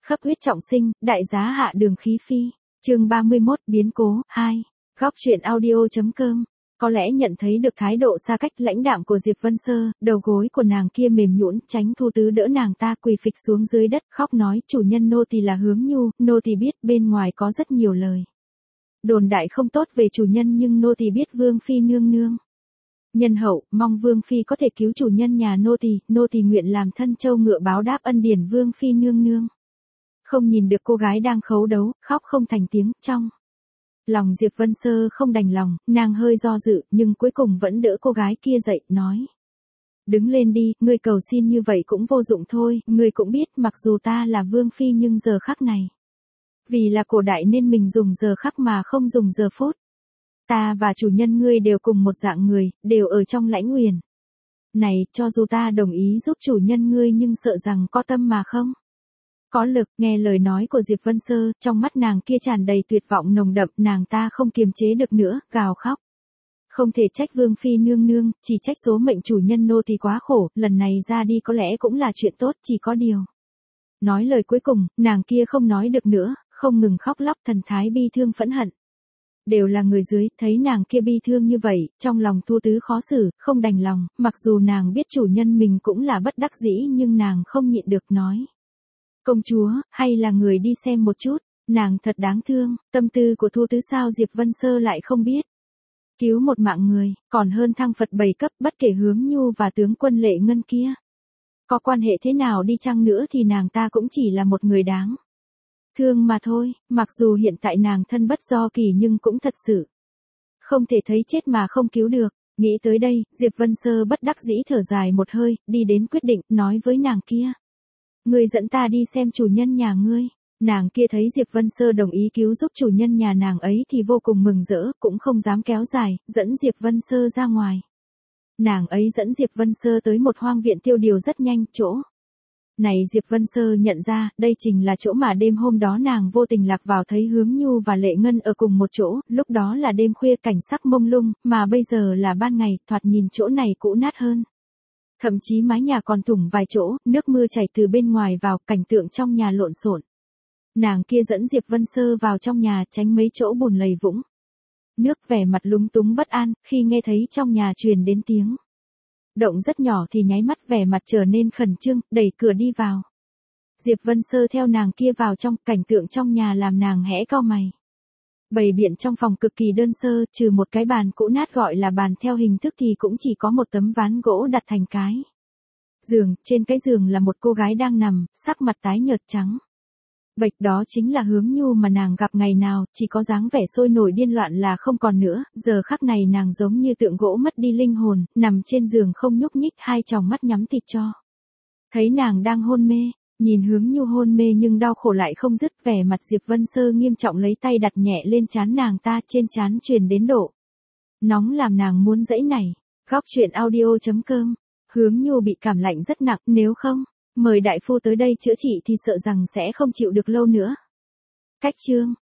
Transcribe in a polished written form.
Khắp huyết trọng sinh, đại giá hạ đường khí phi. Chương 31, biến cố 2. Góc truyện audio.com. Có lẽ nhận thấy được thái độ xa cách lãnh đạm của Diệp Vân Sơ, đầu gối của nàng kia mềm nhũn, Chánh Thu Tứ đỡ nàng ta quỳ phịch xuống dưới đất, khóc nói: "Chủ nhân, nô tỳ là Hướng Nhu, nô tỳ biết bên ngoài có rất nhiều lời đồn đại không tốt về chủ nhân, nhưng nô tỳ biết Vương phi nương nương nhân hậu, mong Vương phi có thể cứu chủ nhân nhà nô tỳ nguyện làm thân châu ngựa báo đáp ân điển Vương phi nương nương." Không nhìn được cô gái đang khấu đấu, khóc không thành tiếng, trong lòng Diệp Vân Sơ không đành lòng, nàng hơi do dự, nhưng cuối cùng vẫn đỡ cô gái kia dậy, nói: "Đứng lên đi, ngươi cầu xin như vậy cũng vô dụng thôi, ngươi cũng biết mặc dù ta là Vương phi nhưng giờ khắc này, vì là cổ đại nên mình dùng giờ khắc mà không dùng giờ phút. Ta và chủ nhân ngươi đều cùng một dạng người, đều ở trong lãnh uyển này, cho dù ta đồng ý giúp chủ nhân ngươi nhưng sợ rằng có tâm mà không có lực." Nghe lời nói của Diệp Vân Sơ, trong mắt nàng kia tràn đầy tuyệt vọng nồng đậm, nàng ta không kiềm chế được nữa, gào khóc: "Không thể trách Vương phi nương nương, chỉ trách số mệnh chủ nhân nô tỳ quá khổ, lần này ra đi có lẽ cũng là chuyện tốt, chỉ có điều." Nói lời cuối cùng, nàng kia không nói được nữa, không ngừng khóc lóc, thần thái bi thương phẫn hận. Đều là người dưới, thấy nàng kia bi thương như vậy, trong lòng Thu Tứ khó xử, không đành lòng, mặc dù nàng biết chủ nhân mình cũng là bất đắc dĩ nhưng nàng không nhịn được nói: "Công chúa, hay là người đi xem một chút, nàng thật đáng thương." Tâm tư của Thu Tứ sao Diệp Vân Sơ lại không biết. Cứu một mạng người, còn hơn thăng Phật 7 cấp, bất kể Hướng Nhu và tướng quân Lệ Ngân kia có quan hệ thế nào đi chăng nữa thì nàng ta cũng chỉ là một người đáng thương mà thôi, mặc dù hiện tại nàng thân bất do kỳ nhưng cũng thật sự không thể thấy chết mà không cứu được. Nghĩ tới đây, Diệp Vân Sơ bất đắc dĩ thở dài một hơi, đi đến quyết định, nói với nàng kia: "Ngươi dẫn ta đi xem chủ nhân nhà ngươi." Nàng kia thấy Diệp Vân Sơ đồng ý cứu giúp chủ nhân nhà nàng ấy thì vô cùng mừng rỡ, cũng không dám kéo dài, dẫn Diệp Vân Sơ ra ngoài. Nàng ấy dẫn Diệp Vân Sơ tới một hoang viện tiêu điều rất nhanh, chỗ này Diệp Vân Sơ nhận ra, đây chính là chỗ mà đêm hôm đó nàng vô tình lạc vào, thấy Hướng Nhu và Lệ Ngân ở cùng một chỗ, lúc đó là đêm khuya cảnh sắc mông lung, mà bây giờ là ban ngày, thoạt nhìn chỗ này cũ nát hơn. Thậm chí mái nhà còn thủng vài chỗ, nước mưa chảy từ bên ngoài vào, cảnh tượng trong nhà lộn xộn. Nàng kia dẫn Diệp Vân Sơ vào trong nhà, tránh mấy chỗ bùn lầy vũng nước, vẻ mặt lúng túng bất an, khi nghe thấy trong nhà truyền đến tiếng động rất nhỏ thì nháy mắt vẻ mặt trở nên khẩn trương, đẩy cửa đi vào. Diệp Vân Sơ theo nàng kia vào trong, cảnh tượng trong nhà làm nàng hẽ cau mày. Bày biện trong phòng cực kỳ đơn sơ, trừ một cái bàn cũ nát gọi là bàn theo hình thức thì cũng chỉ có một tấm ván gỗ đặt thành cái giường, trên cái giường là một cô gái đang nằm, sắc mặt tái nhợt trắng bệch, đó chính là Hướng Nhu mà nàng gặp ngày nào, chỉ có dáng vẻ sôi nổi điên loạn là không còn nữa, giờ khắc này nàng giống như tượng gỗ mất đi linh hồn, nằm trên giường không nhúc nhích, hai tròng mắt nhắm tịt cho thấy nàng đang hôn mê. Nhìn Hướng Nhu hôn mê nhưng đau khổ lại không dứt, vẻ mặt Diệp Vân Sơ nghiêm trọng, lấy tay đặt nhẹ lên trán nàng ta, trên trán truyền đến độ nóng làm nàng muốn giãy nảy. Góc truyện audio.com. Hướng Nhu bị cảm lạnh rất nặng, nếu không mời đại phu tới đây chữa trị thì sợ rằng sẽ không chịu được lâu nữa. Cách chương